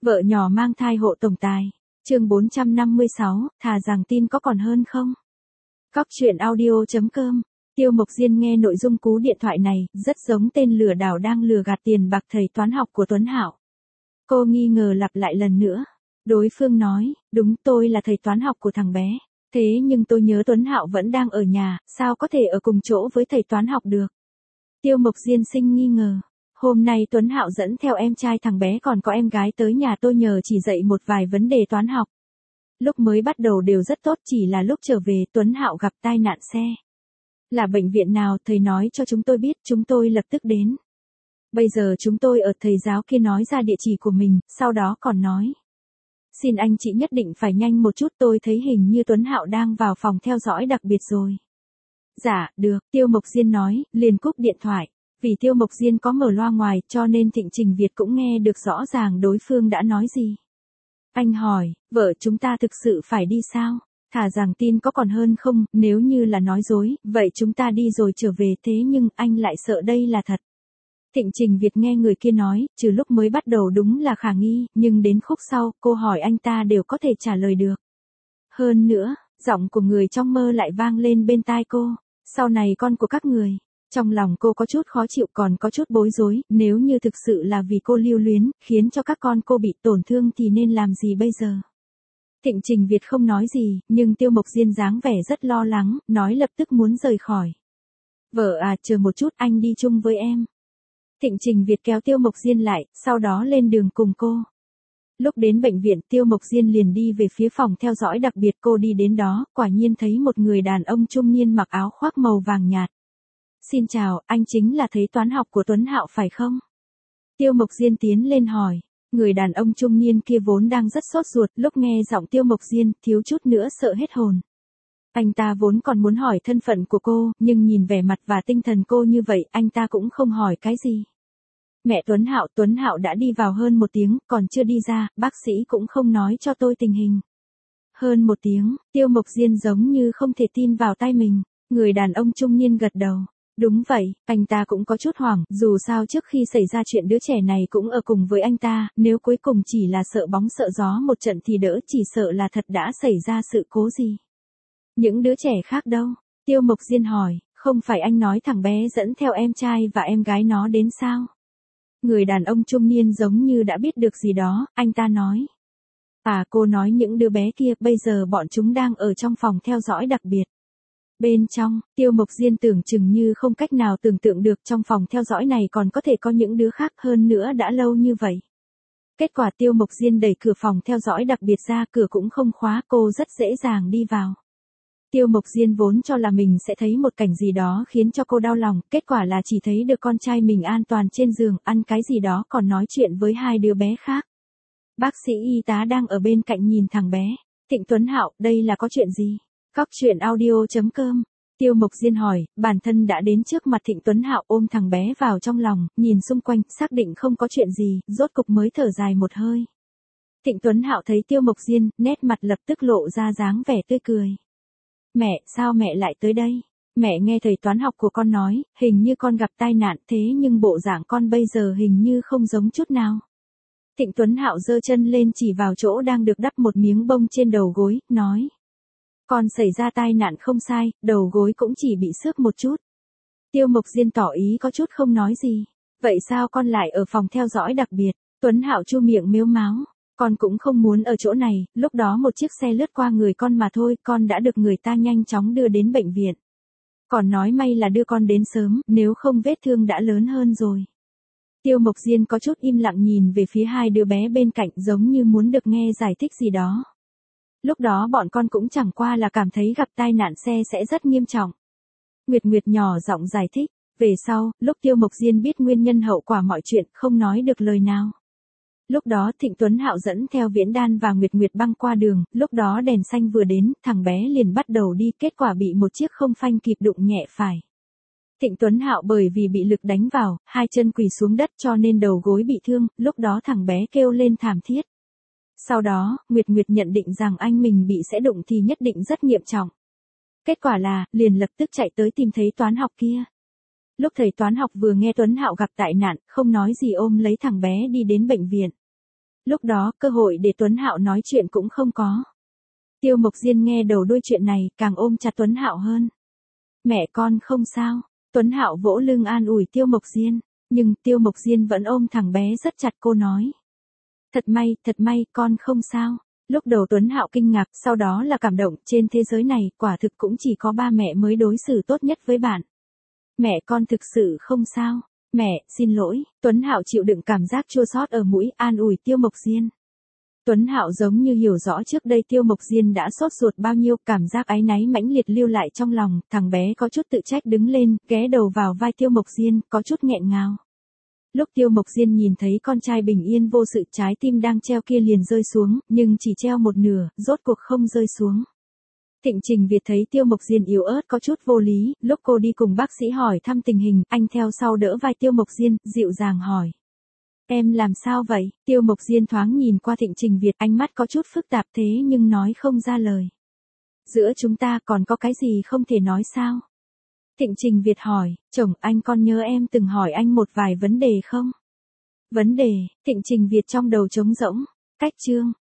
Vợ nhỏ mang thai hộ tổng tài. Chương 456, thà rằng tin có còn hơn không? Cóc truyện audio.com. Tiêu Mộc Diên nghe nội dung cú điện thoại này, rất giống tên lừa đảo đang lừa gạt tiền bạc thầy toán học của Tuấn Hạo. Cô nghi ngờ lặp lại lần nữa. Đối phương nói, đúng, tôi là thầy toán học của thằng bé. Thế nhưng tôi nhớ Tuấn Hạo vẫn đang ở nhà, sao có thể ở cùng chỗ với thầy toán học được? Tiêu Mộc Diên sinh nghi ngờ. Hôm nay Tuấn Hạo dẫn theo em trai thằng bé còn có em gái tới nhà tôi nhờ chỉ dạy một vài vấn đề toán học. Lúc mới bắt đầu đều rất tốt, chỉ là lúc trở về Tuấn Hạo gặp tai nạn xe. Là bệnh viện nào, thầy nói cho chúng tôi biết, chúng tôi lập tức đến. Bây giờ chúng tôi ở, thầy giáo kia nói ra địa chỉ của mình, sau đó còn nói. Xin anh chị nhất định phải nhanh một chút, tôi thấy hình như Tuấn Hạo đang vào phòng theo dõi đặc biệt rồi. Dạ, được, Tiêu Mộc Diên nói, liền cúp điện thoại. Vì Tiêu Mộc Diên có mở loa ngoài cho nên Thịnh Trình Việt cũng nghe được rõ ràng đối phương đã nói gì. Anh hỏi, vợ chúng ta thực sự phải đi sao? Thà rằng tin có còn hơn không, nếu như là nói dối, vậy chúng ta đi rồi trở về, thế nhưng anh lại sợ đây là thật. Thịnh Trình Việt nghe người kia nói, trừ lúc mới bắt đầu đúng là khả nghi, nhưng đến khúc sau, cô hỏi anh ta đều có thể trả lời được. Hơn nữa, giọng của người trong mơ lại vang lên bên tai cô, sau này con của các người. Trong lòng cô có chút khó chịu còn có chút bối rối, nếu như thực sự là vì cô lưu luyến, khiến cho các con cô bị tổn thương thì nên làm gì bây giờ? Thịnh Trình Việt không nói gì, nhưng Tiêu Mộc Diên dáng vẻ rất lo lắng, nói lập tức muốn rời khỏi. Vợ à, chờ một chút, anh đi chung với em. Thịnh Trình Việt kéo Tiêu Mộc Diên lại, sau đó lên đường cùng cô. Lúc đến bệnh viện, Tiêu Mộc Diên liền đi về phía phòng theo dõi đặc biệt, cô đi đến đó, quả nhiên thấy một người đàn ông trung niên mặc áo khoác màu vàng nhạt. Xin chào, anh chính là thầy toán học của Tuấn Hạo phải không? Tiêu Mộc Diên tiến lên hỏi. Người đàn ông trung niên kia vốn đang rất sốt ruột, lúc nghe giọng Tiêu Mộc Diên, thiếu chút nữa sợ hết hồn. Anh ta vốn còn muốn hỏi thân phận của cô, nhưng nhìn vẻ mặt và tinh thần cô như vậy, anh ta cũng không hỏi cái gì. Mẹ Tuấn Hạo đã đi vào hơn 1 tiếng, còn chưa đi ra, bác sĩ cũng không nói cho tôi tình hình. Hơn 1 tiếng, Tiêu Mộc Diên giống như không thể tin vào tai mình. Người đàn ông trung niên gật đầu. Đúng vậy, anh ta cũng có chút hoảng, dù sao trước khi xảy ra chuyện đứa trẻ này cũng ở cùng với anh ta, nếu cuối cùng chỉ là sợ bóng sợ gió một trận thì đỡ, chỉ sợ là thật đã xảy ra sự cố gì. Những đứa trẻ khác đâu? Tiêu Mộc Diên hỏi, không phải anh nói thằng bé dẫn theo em trai và em gái nó đến sao? Người đàn ông trung niên giống như đã biết được gì đó, anh ta nói. À, cô nói những đứa bé kia, bây giờ bọn chúng đang ở trong phòng theo dõi đặc biệt. Bên trong, Tiêu Mộc Diên tưởng chừng như không cách nào tưởng tượng được trong phòng theo dõi này còn có thể có những đứa khác, hơn nữa đã lâu như vậy. Kết quả Tiêu Mộc Diên đẩy cửa phòng theo dõi đặc biệt ra, cửa cũng không khóa, cô rất dễ dàng đi vào. Tiêu Mộc Diên vốn cho là mình sẽ thấy một cảnh gì đó khiến cho cô đau lòng, kết quả là chỉ thấy được con trai mình an toàn trên giường, ăn cái gì đó còn nói chuyện với 2 đứa bé khác. Bác sĩ y tá đang ở bên cạnh nhìn thằng bé. Thịnh Tuấn Hạo, đây là có chuyện gì? Cóc truyện audio.com. Tiêu Mộc Diên hỏi, bản thân đã đến trước mặt Thịnh Tuấn Hạo, ôm thằng bé vào trong lòng, nhìn xung quanh, xác định không có chuyện gì, rốt cục mới thở dài một hơi. Thịnh Tuấn Hạo thấy Tiêu Mộc Diên, nét mặt lập tức lộ ra dáng vẻ tươi cười. Mẹ, sao mẹ lại tới đây? Mẹ nghe thầy toán học của con nói, hình như con gặp tai nạn, thế nhưng bộ dạng con bây giờ hình như không giống chút nào. Thịnh Tuấn Hạo giơ chân lên chỉ vào chỗ đang được đắp một miếng bông trên đầu gối, nói. Con xảy ra tai nạn không sai, đầu gối cũng chỉ bị xước một chút. Tiêu Mộc Diên tỏ ý có chút không nói gì. Vậy sao con lại ở phòng theo dõi đặc biệt? Tuấn Hạo chu miệng mếu máo. Con cũng không muốn ở chỗ này, lúc đó một chiếc xe lướt qua người con mà thôi, con đã được người ta nhanh chóng đưa đến bệnh viện. Còn nói may là đưa con đến sớm, nếu không vết thương đã lớn hơn rồi. Tiêu Mộc Diên có chút im lặng nhìn về phía 2 đứa bé bên cạnh, giống như muốn được nghe giải thích gì đó. Lúc đó bọn con cũng chẳng qua là cảm thấy gặp tai nạn xe sẽ rất nghiêm trọng. Nguyệt Nguyệt nhỏ giọng giải thích. Về sau, lúc Tiêu Mộc Diên biết nguyên nhân hậu quả mọi chuyện, không nói được lời nào. Lúc đó Thịnh Tuấn Hạo dẫn theo Viễn Đan và Nguyệt Nguyệt băng qua đường, lúc đó đèn xanh vừa đến, thằng bé liền bắt đầu đi, kết quả bị một chiếc không phanh kịp đụng nhẹ phải. Thịnh Tuấn Hạo bởi vì bị lực đánh vào, 2 chân quỳ xuống đất cho nên đầu gối bị thương, lúc đó thằng bé kêu lên thảm thiết. Sau đó, Nguyệt Nguyệt nhận định rằng anh mình bị sẽ đụng thì nhất định rất nghiêm trọng. Kết quả là, liền lập tức chạy tới tìm thấy toán học kia. Lúc thầy toán học vừa nghe Tuấn Hạo gặp tai nạn, không nói gì ôm lấy thằng bé đi đến bệnh viện. Lúc đó, cơ hội để Tuấn Hạo nói chuyện cũng không có. Tiêu Mộc Diên nghe đầu đuôi chuyện này, càng ôm chặt Tuấn Hạo hơn. Mẹ con không sao. Tuấn Hạo vỗ lưng an ủi Tiêu Mộc Diên, nhưng Tiêu Mộc Diên vẫn ôm thằng bé rất chặt, cô nói. Thật may, con không sao. Lúc đầu Tuấn Hạo kinh ngạc, sau đó là cảm động, trên thế giới này, quả thực cũng chỉ có ba mẹ mới đối xử tốt nhất với bạn. Mẹ con thực sự không sao. Mẹ, xin lỗi. Tuấn Hạo chịu đựng cảm giác chua xót ở mũi, an ủi Tiêu Mộc Diên. Tuấn Hạo giống như hiểu rõ trước đây Tiêu Mộc Diên đã sốt ruột bao nhiêu, cảm giác áy náy mãnh liệt lưu lại trong lòng, thằng bé có chút tự trách đứng lên, ghé đầu vào vai Tiêu Mộc Diên, có chút nghẹn ngào. Lúc Tiêu Mộc Diên nhìn thấy con trai bình yên vô sự, trái tim đang treo kia liền rơi xuống, nhưng chỉ treo một nửa, rốt cuộc không rơi xuống. Thịnh Trình Việt thấy Tiêu Mộc Diên yếu ớt có chút vô lý, lúc cô đi cùng bác sĩ hỏi thăm tình hình, anh theo sau đỡ vai Tiêu Mộc Diên, dịu dàng hỏi. Em làm sao vậy? Tiêu Mộc Diên thoáng nhìn qua Thịnh Trình Việt, ánh mắt có chút phức tạp thế nhưng nói không ra lời. Giữa chúng ta còn có cái gì không thể nói sao? Thịnh Trình Việt hỏi, chồng, anh còn nhớ em từng hỏi anh một vài vấn đề không? Vấn đề, Thịnh Trình Việt trong đầu trống rỗng, cách chương.